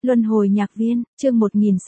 Luân hồi nhạc viên, chương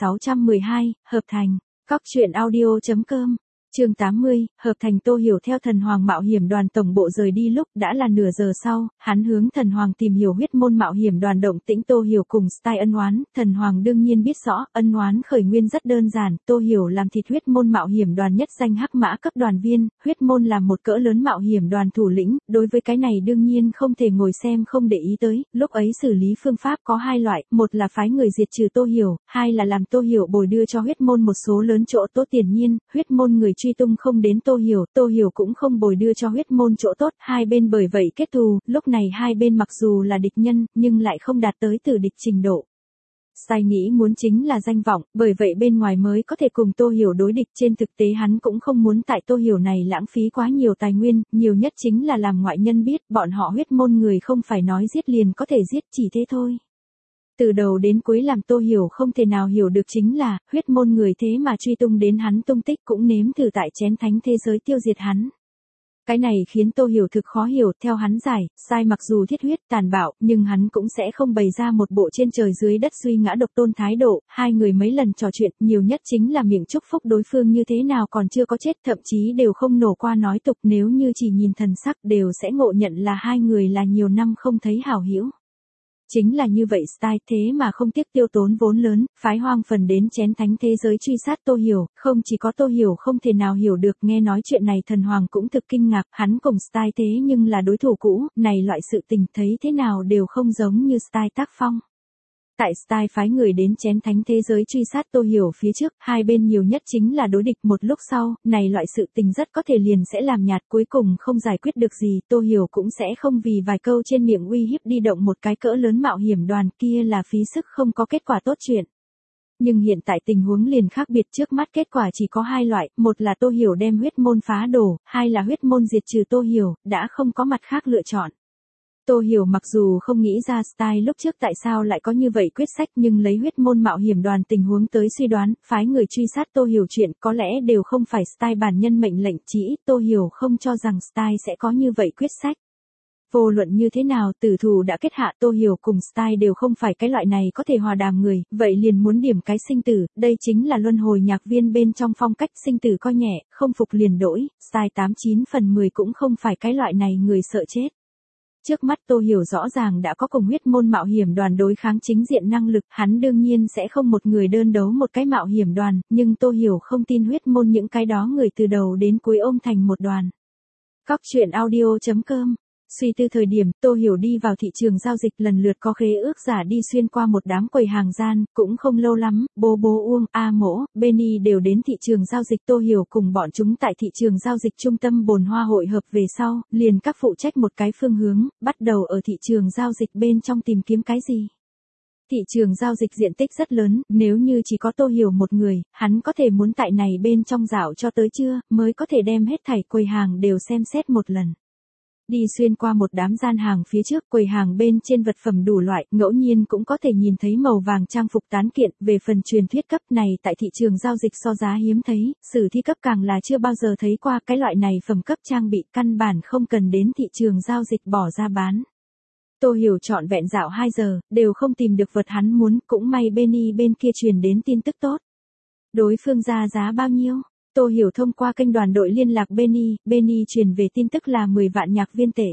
1612, hợp thành. Cóc truyện audio.com. Chương 80, hợp thành. Tô Hiểu theo Thần Hoàng Mạo Hiểm Đoàn tổng bộ rời đi lúc đã là nửa giờ sau, hắn hướng Thần Hoàng tìm hiểu huyết môn Mạo Hiểm Đoàn động tĩnh. Tô Hiểu cùng Style ân oán, Thần Hoàng đương nhiên biết rõ, ân oán khởi nguyên rất đơn giản, Tô Hiểu làm thịt huyết môn Mạo Hiểm Đoàn nhất danh hắc mã cấp đoàn viên, huyết môn là một cỡ lớn mạo hiểm đoàn thủ lĩnh, đối với cái này đương nhiên không thể ngồi xem không để ý tới, lúc ấy xử lý phương pháp có hai loại, một là phái người diệt trừ Tô Hiểu, hai là làm Tô Hiểu bồi đưa cho huyết môn một số lớn chỗ tốt. Tiền nhiên, huyết môn người truy tung không đến Tô Hiểu cũng không bồi đưa cho huyết môn chỗ tốt, hai bên bởi vậy kết thù, lúc này hai bên mặc dù là địch nhân, nhưng lại không đạt tới tử địch trình độ. Sai nghĩ muốn chính là danh vọng, bởi vậy bên ngoài mới có thể cùng Tô Hiểu đối địch, trên thực tế hắn cũng không muốn tại Tô Hiểu này lãng phí quá nhiều tài nguyên, nhiều nhất chính là làm ngoại nhân biết, bọn họ huyết môn người không phải nói giết liền có thể giết, chỉ thế thôi. Từ đầu đến cuối làm Tô Hiểu không thể nào hiểu được chính là, huyết môn người thế mà truy tung đến hắn tung tích cũng nếm thử tại chén thánh thế giới tiêu diệt hắn. Cái này khiến Tô Hiểu thực khó hiểu, theo hắn giải, Sai mặc dù thiết huyết tàn bạo, nhưng hắn cũng sẽ không bày ra một bộ trên trời dưới đất suy ngã độc tôn thái độ, hai người mấy lần trò chuyện, nhiều nhất chính là miệng chúc phúc đối phương như thế nào còn chưa có chết, thậm chí đều không nổ qua nói tục, nếu như chỉ nhìn thần sắc đều sẽ ngộ nhận là hai người là nhiều năm không thấy hảo hữu. Chính là như vậy Style thế mà không tiếc tiêu tốn vốn lớn, phái Hoang Phần đến chén thánh thế giới truy sát Tô Hiểu, không chỉ có Tô Hiểu không thể nào hiểu được, nghe nói chuyện này Thần Hoàng cũng thực kinh ngạc, hắn cùng Style thế nhưng là đối thủ cũ, này loại sự tình thấy thế nào đều không giống như Style tác phong. Tại Style phái người đến chén thánh thế giới truy sát Tô Hiểu phía trước, hai bên nhiều nhất chính là đối địch, một lúc sau, này loại sự tình rất có thể liền sẽ làm nhạt, cuối cùng không giải quyết được gì, Tô Hiểu cũng sẽ không vì vài câu trên miệng uy hiếp đi động một cái cỡ lớn mạo hiểm đoàn, kia là phí sức không có kết quả tốt chuyện. Nhưng hiện tại tình huống liền khác biệt, trước mắt kết quả chỉ có hai loại, một là Tô Hiểu đem huyết môn phá đổ, hai là huyết môn diệt trừ Tô Hiểu, đã không có mặt khác lựa chọn. Tô Hiểu mặc dù không nghĩ ra Style lúc trước tại sao lại có như vậy quyết sách, nhưng lấy huyết môn mạo hiểm đoàn tình huống tới suy đoán, phái người truy sát Tô Hiểu chuyện có lẽ đều không phải Style bản nhân mệnh lệnh, chỉ ít Tô Hiểu không cho rằng Style sẽ có như vậy quyết sách. Vô luận như thế nào, tử thù đã kết hạ, Tô Hiểu cùng Style đều không phải cái loại này có thể hòa đàm người, vậy liền muốn điểm cái sinh tử, đây chính là luân hồi nhạc viên bên trong phong cách, sinh tử coi nhẹ, không phục liền đổi, Style 89 phần 10 cũng không phải cái loại này người sợ chết. Trước mắt Tô Hiểu rõ ràng đã có cùng huyết môn mạo hiểm đoàn đối kháng chính diện năng lực, hắn đương nhiên sẽ không một người đơn đấu một cái mạo hiểm đoàn, nhưng Tô Hiểu không tin huyết môn những cái đó người từ đầu đến cuối ôm thành một đoàn. Cóc truyện audio.com. Suy tư thời điểm, Tô Hiểu đi vào thị trường giao dịch, lần lượt có khế ước giả đi xuyên qua một đám quầy hàng gian, cũng không lâu lắm, Bố Uông, A Mỗ, Benny đều đến thị trường giao dịch. Tô Hiểu cùng bọn chúng tại thị trường giao dịch trung tâm Bồn Hoa hội hợp về sau, liền các phụ trách một cái phương hướng, bắt đầu ở thị trường giao dịch bên trong tìm kiếm cái gì. Thị trường giao dịch diện tích rất lớn, nếu như chỉ có Tô Hiểu một người, hắn có thể muốn tại này bên trong dạo cho tới trưa, mới có thể đem hết thảy quầy hàng đều xem xét một lần. Đi xuyên qua một đám gian hàng phía trước, quầy hàng bên trên vật phẩm đủ loại, ngẫu nhiên cũng có thể nhìn thấy màu vàng trang phục tán kiện, về phần truyền thuyết cấp này tại thị trường giao dịch so giá hiếm thấy, sử thi cấp càng là chưa bao giờ thấy qua, cái loại này phẩm cấp trang bị căn bản không cần đến thị trường giao dịch bỏ ra bán. Tô Hiểu trọn vẹn dạo 2 giờ, đều không tìm được vật hắn muốn, cũng may Benny bên kia truyền đến tin tức tốt. Đối phương ra giá bao nhiêu? Tô Hiểu thông qua kênh đoàn đội liên lạc Benny truyền về tin tức là 10 vạn nhạc viên tệ.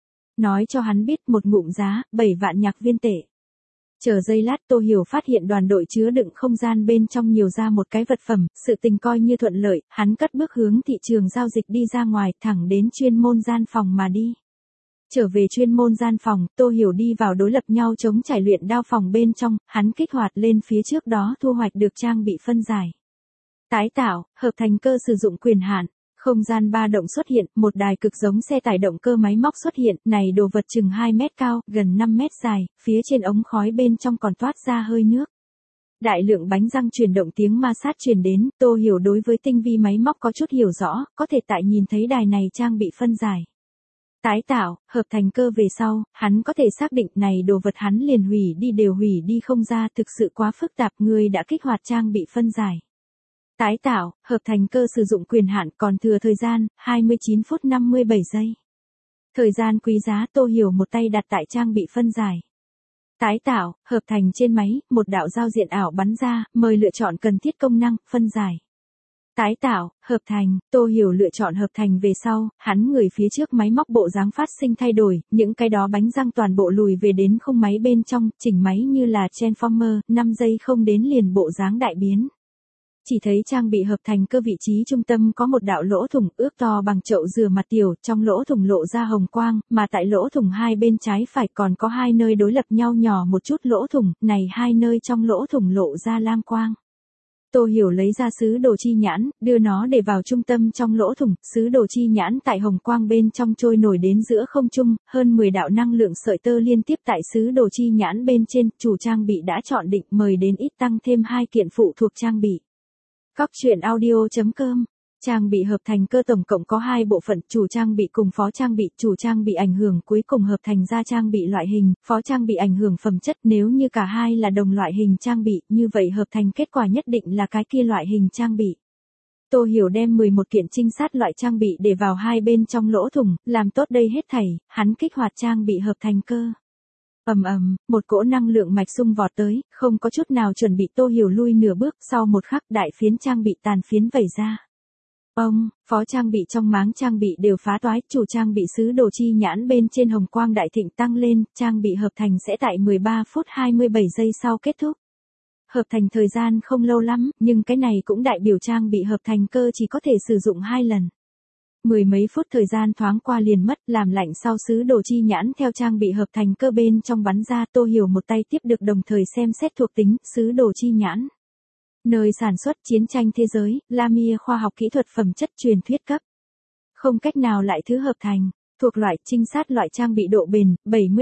Nói cho hắn biết một ngụm giá, 7 vạn nhạc viên tệ. Chờ giây lát Tô Hiểu phát hiện đoàn đội chứa đựng không gian bên trong nhiều ra một cái vật phẩm, sự tình coi như thuận lợi, hắn cất bước hướng thị trường giao dịch đi ra ngoài, thẳng đến chuyên môn gian phòng mà đi. Trở về chuyên môn gian phòng, Tô Hiểu đi vào đối lập nhau chống trải luyện đao phòng bên trong, hắn kích hoạt lên phía trước đó thu hoạch được trang bị phân giải. Tái tạo, hợp thành cơ sử dụng quyền hạn, không gian ba động xuất hiện, một đài cực giống xe tải động cơ máy móc xuất hiện, này đồ vật chừng 2 mét cao, gần 5 mét dài, phía trên ống khói bên trong còn toát ra hơi nước. Đại lượng bánh răng chuyển động tiếng ma sát truyền đến, Tô Hiểu đối với tinh vi máy móc có chút hiểu rõ, có thể tại nhìn thấy đài này trang bị phân giải. Tái tạo, hợp thành cơ về sau, hắn có thể xác định này đồ vật hắn liền hủy đi đều hủy đi không ra, thực sự quá phức tạp, người đã kích hoạt trang bị phân giải. Tái tạo, hợp thành cơ sử dụng quyền hạn, còn thừa thời gian, 29 phút 57 giây. Thời gian quý giá, Tô Hiểu một tay đặt tại trang bị phân giải. Tái tạo, hợp thành trên máy, một đạo giao diện ảo bắn ra, mời lựa chọn cần thiết công năng, phân giải. Tái tạo, hợp thành, Tô Hiểu lựa chọn hợp thành về sau, hắn người phía trước máy móc bộ dáng phát sinh thay đổi, những cái đó bánh răng toàn bộ lùi về đến khung máy bên trong, chỉnh máy như là Transformer, 5 giây không đến liền bộ dáng đại biến. Chỉ thấy trang bị hợp thành cơ vị trí trung tâm có một đạo lỗ thủng ước to bằng chậu rửa mặt tiểu, trong lỗ thủng lộ ra hồng quang, mà tại lỗ thủng hai bên trái phải còn có hai nơi đối lập nhau nhỏ một chút lỗ thủng, này hai nơi trong lỗ thủng lộ ra lam quang. Tô Hiểu lấy ra sứ đồ chi nhãn, đưa nó để vào trung tâm trong lỗ thủng, sứ đồ chi nhãn tại hồng quang bên trong trôi nổi đến giữa không trung, hơn 10 đạo năng lượng sợi tơ liên tiếp tại sứ đồ chi nhãn bên trên, chủ trang bị đã chọn định mời đến ít tăng thêm 2 kiện phụ thuộc trang bị. Cóc truyện audio.com. Trang bị hợp thành cơ tổng cộng có 2 bộ phận, chủ trang bị cùng phó trang bị, chủ trang bị ảnh hưởng cuối cùng hợp thành ra trang bị loại hình, phó trang bị ảnh hưởng phẩm chất, nếu như cả hai là đồng loại hình trang bị, như vậy hợp thành kết quả nhất định là cái kia loại hình trang bị. Tô Hiểu đem 11 kiện trinh sát loại trang bị để vào hai bên trong lỗ thủng, làm tốt đây hết thảy, hắn kích hoạt trang bị hợp thành cơ. Một cỗ năng lượng mạch xung vọt tới, không có chút nào chuẩn bị Tô Hiểu lui nửa bước, sau một khắc đại phiến trang bị tàn phiến vẩy ra. Phó trang bị trong máng trang bị đều phá toái, chủ trang bị sứ đồ chi nhãn bên trên hồng quang đại thịnh tăng lên, trang bị hợp thành sẽ tại 13 phút 27 giây sau kết thúc. Hợp thành thời gian không lâu lắm, nhưng cái này cũng đại biểu trang bị hợp thành cơ chỉ có thể sử dụng 2 lần. 10 mấy phút thời gian thoáng qua liền mất, làm lạnh sau sứ đồ chi nhãn theo trang bị hợp thành cơ bên trong bắn ra, Tô Hiểu một tay tiếp được đồng thời xem xét thuộc tính, sứ đồ chi nhãn. Nơi sản xuất chiến tranh thế giới, Lamia khoa học kỹ thuật phẩm chất truyền thuyết cấp. Không cách nào lại thứ hợp thành, thuộc loại trinh sát loại trang bị độ bền,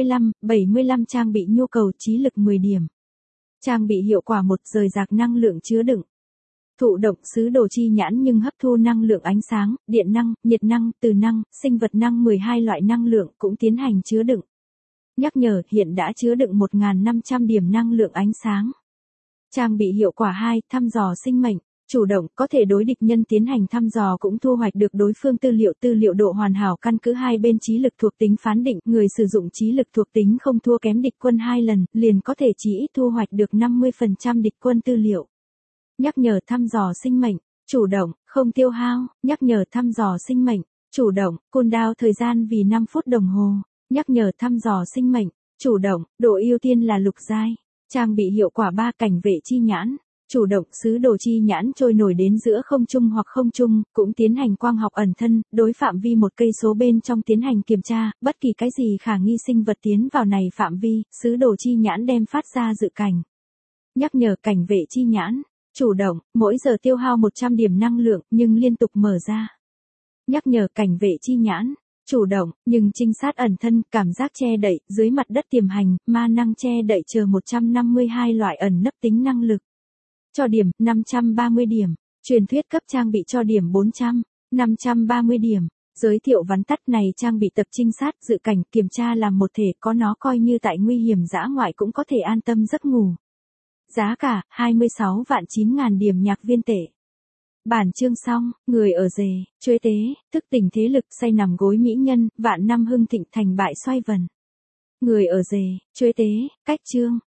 75 trang bị nhu cầu trí lực 10 điểm. Trang bị hiệu quả 1 rời rạc năng lượng chứa đựng. Thụ động sứ đồ chi nhãn nhưng hấp thu năng lượng ánh sáng, điện năng, nhiệt năng, từ năng, sinh vật năng 12 loại năng lượng cũng tiến hành chứa đựng. Nhắc nhở hiện đã chứa đựng 1.500 điểm năng lượng ánh sáng. Trang bị hiệu quả 2, thăm dò sinh mệnh, chủ động có thể đối địch nhân tiến hành thăm dò cũng thu hoạch được đối phương tư liệu độ hoàn hảo căn cứ hai bên trí lực thuộc tính phán định, người sử dụng trí lực thuộc tính không thua kém địch quân 2 lần, liền có thể chỉ ít thu hoạch được 50% địch quân tư liệu. Nhắc nhở thăm dò sinh mệnh, chủ động, không tiêu hao, nhắc nhở thăm dò sinh mệnh, chủ động, cooldown thời gian vì 5 phút đồng hồ, nhắc nhở thăm dò sinh mệnh, chủ động, độ ưu tiên là lục giai. Trang bị hiệu quả 3 cảnh vệ chi nhãn, chủ động sứ đồ chi nhãn trôi nổi đến giữa không trung hoặc không trung, cũng tiến hành quang học ẩn thân, đối phạm vi 1 cây số bên trong tiến hành kiểm tra, bất kỳ cái gì khả nghi sinh vật tiến vào này phạm vi, sứ đồ chi nhãn đem phát ra dự cảnh. Nhắc nhở cảnh vệ chi nhãn, chủ động, mỗi giờ tiêu hao 100 điểm năng lượng nhưng liên tục mở ra. Nhắc nhở cảnh vệ chi nhãn. Chủ động, nhưng trinh sát ẩn thân, cảm giác che đậy, dưới mặt đất tiềm hành, ma năng che đậy chờ 152 loại ẩn nấp tính năng lực. Cho điểm, 530 điểm. Truyền thuyết cấp trang bị cho điểm 530 điểm. Giới thiệu vắn tắt này trang bị tập trinh sát, dự cảnh, kiểm tra làm một thể, có nó coi như tại nguy hiểm dã ngoại cũng có thể an tâm giấc ngủ. Giá cả, 26.900.000 điểm nhạc viên tệ. Bản chương xong, người ở rề, chuế tế, thức tỉnh thế lực, say nằm gối mỹ nhân, vạn năm hưng thịnh thành bại xoay vần. Người ở rề, chuế tế, cách chương.